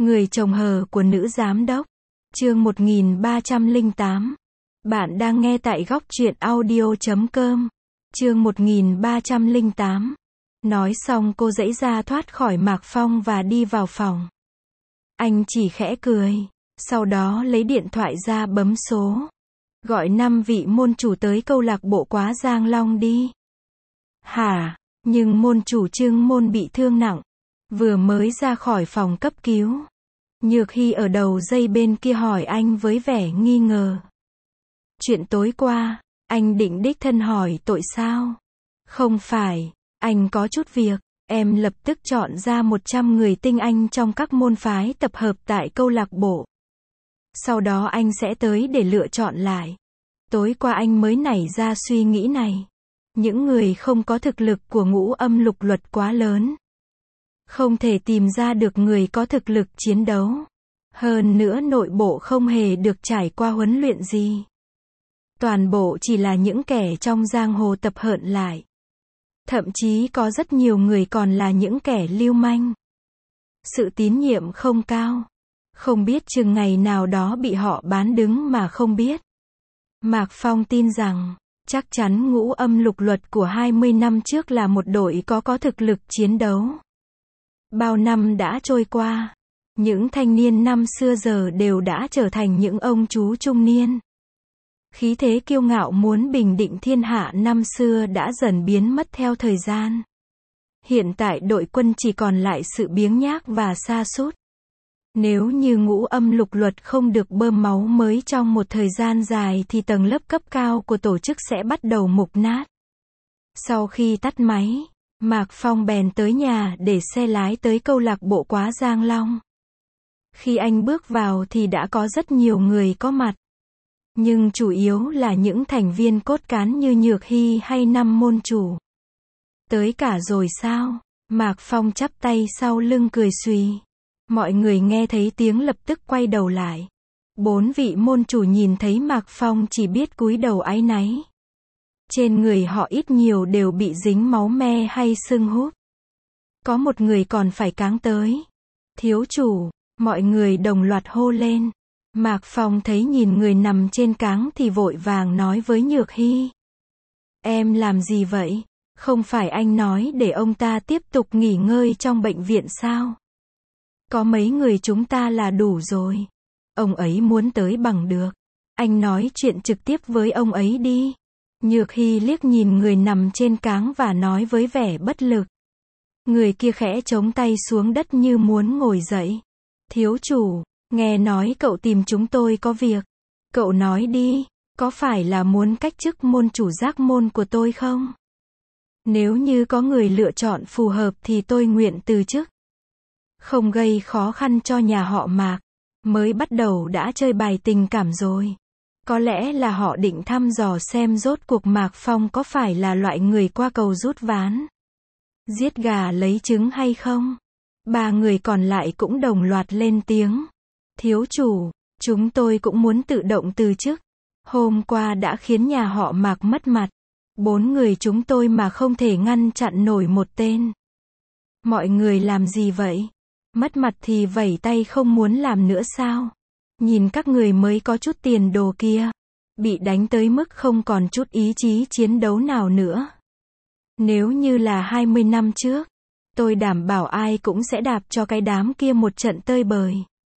Người chồng hờ của nữ giám đốc. Chương 1308. Bạn đang nghe tại góc truyện audio.com. Chương 1308. Nói xong cô giãy ra thoát khỏi Mạc Phong và đi vào phòng. Anh chỉ khẽ cười, sau đó lấy điện thoại ra bấm số. Gọi 5 vị môn chủ tới câu lạc bộ Quá Giang Long đi. Hả? Nhưng môn chủ Trương Môn bị thương nặng. Vừa mới ra khỏi phòng cấp cứu. Nhược Hy ở đầu dây bên kia hỏi anh với vẻ nghi ngờ. Chuyện tối qua, anh định đích thân hỏi tội sao? Không phải, anh có chút việc. Em lập tức chọn ra 100 người tinh anh trong các môn phái tập hợp tại câu lạc bộ. Sau đó anh sẽ tới để lựa chọn lại. Tối qua anh mới nảy ra suy nghĩ này. Những người không có thực lực của Ngũ Âm Lục Luật quá lớn. Không thể tìm ra được người có thực lực chiến đấu. Hơn nữa nội bộ không hề được trải qua huấn luyện gì. Toàn bộ chỉ là những kẻ trong giang hồ tập hợp lại. Thậm chí có rất nhiều người còn là những kẻ lưu manh. Sự tín nhiệm không cao. Không biết chừng ngày nào đó bị họ bán đứng mà không biết. Mạc Phong tin rằng, chắc chắn Ngũ Âm Lục Luật của 20 năm trước là một đội có thực lực chiến đấu. Bao năm đã trôi qua, những thanh niên năm xưa giờ đều đã trở thành những ông chú trung niên. Khí thế kiêu ngạo muốn bình định thiên hạ năm xưa đã dần biến mất theo thời gian. Hiện tại đội quân chỉ còn lại sự biếng nhác và sa sút. Nếu như Ngũ Âm Lục Luật không được bơm máu mới trong một thời gian dài thì tầng lớp cấp cao của tổ chức sẽ bắt đầu mục nát. Sau khi tắt máy, Mạc Phong bèn tới nhà để xe lái tới câu lạc bộ Quá Giang Long. Khi anh bước vào thì đã có rất nhiều người có mặt. Nhưng chủ yếu là những thành viên cốt cán như Nhược Hy hay 5 môn chủ. Tới cả rồi sao? Mạc Phong chắp tay sau lưng cười xùy. Mọi người nghe thấy tiếng lập tức quay đầu lại. 4 vị môn chủ nhìn thấy Mạc Phong chỉ biết cúi đầu áy náy. Trên người họ ít nhiều đều bị dính máu me hay sưng húp. Có một người còn phải cáng tới. Thiếu chủ, mọi người đồng loạt hô lên. Mạc Phong thấy nhìn người nằm trên cáng thì vội vàng nói với Nhược Hy. Em làm gì vậy? Không phải anh nói để ông ta tiếp tục nghỉ ngơi trong bệnh viện sao? Có mấy người chúng ta là đủ rồi. Ông ấy muốn tới bằng được. Anh nói chuyện trực tiếp với ông ấy đi. Nhược Hy liếc nhìn người nằm trên cáng và nói với vẻ bất lực. Người kia khẽ chống tay xuống đất như muốn ngồi dậy. Thiếu chủ, nghe nói cậu tìm chúng tôi có việc. Cậu nói đi, có phải là muốn cách chức môn chủ Giác Môn của tôi không? Nếu như có người lựa chọn phù hợp thì tôi nguyện từ chức. Không gây khó khăn cho nhà họ Mạc. Mới bắt đầu đã chơi bài tình cảm rồi. Có lẽ là họ định thăm dò xem rốt cuộc Mạc Phong có phải là loại người qua cầu rút ván, giết gà lấy trứng hay không? 3 người còn lại cũng đồng loạt lên tiếng. Thiếu chủ, chúng tôi cũng muốn tự động từ chức. Hôm qua đã khiến nhà họ Mạc mất mặt. 4 người chúng tôi mà không thể ngăn chặn nổi một tên. Mọi người làm gì vậy? Mất mặt thì vẩy tay không muốn làm nữa sao? Nhìn các người mới có chút tiền đồ kia. Bị đánh tới mức không còn chút ý chí chiến đấu nào nữa. Nếu như là 20 năm trước, tôi đảm bảo ai cũng sẽ đạp cho cái đám kia một trận tơi bời.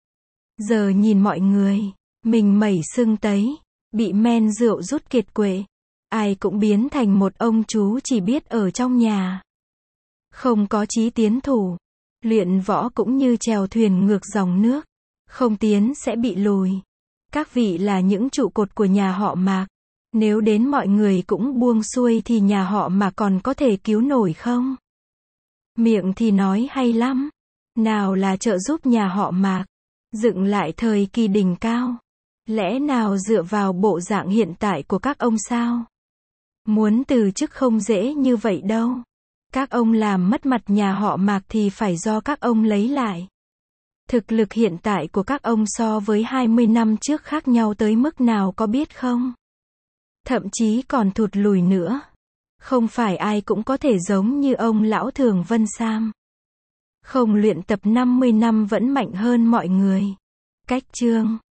Giờ nhìn mọi người, mình mẩy sưng tấy, bị men rượu rút kiệt quệ. Ai cũng biến thành một ông chú chỉ biết ở trong nhà. Không có chí tiến thủ. Luyện võ cũng như chèo thuyền ngược dòng nước. Không tiến sẽ bị lùi. Các vị là những trụ cột của nhà họ Mạc. Nếu đến mọi người cũng buông xuôi thì nhà họ Mạc còn có thể cứu nổi không? Miệng thì nói hay lắm. Nào là trợ giúp nhà họ Mạc dựng lại thời kỳ đỉnh cao. Lẽ nào dựa vào bộ dạng hiện tại của các ông sao? Muốn từ chức không dễ như vậy đâu. Các ông làm mất mặt nhà họ Mạc thì phải do các ông lấy lại. Thực lực hiện tại của các ông so với 20 năm trước khác nhau tới mức nào có biết không? Thậm chí còn thụt lùi nữa. Không phải ai cũng có thể giống như ông lão Thường Vân Sam. Không luyện tập 50 năm vẫn mạnh hơn mọi người. Cách chương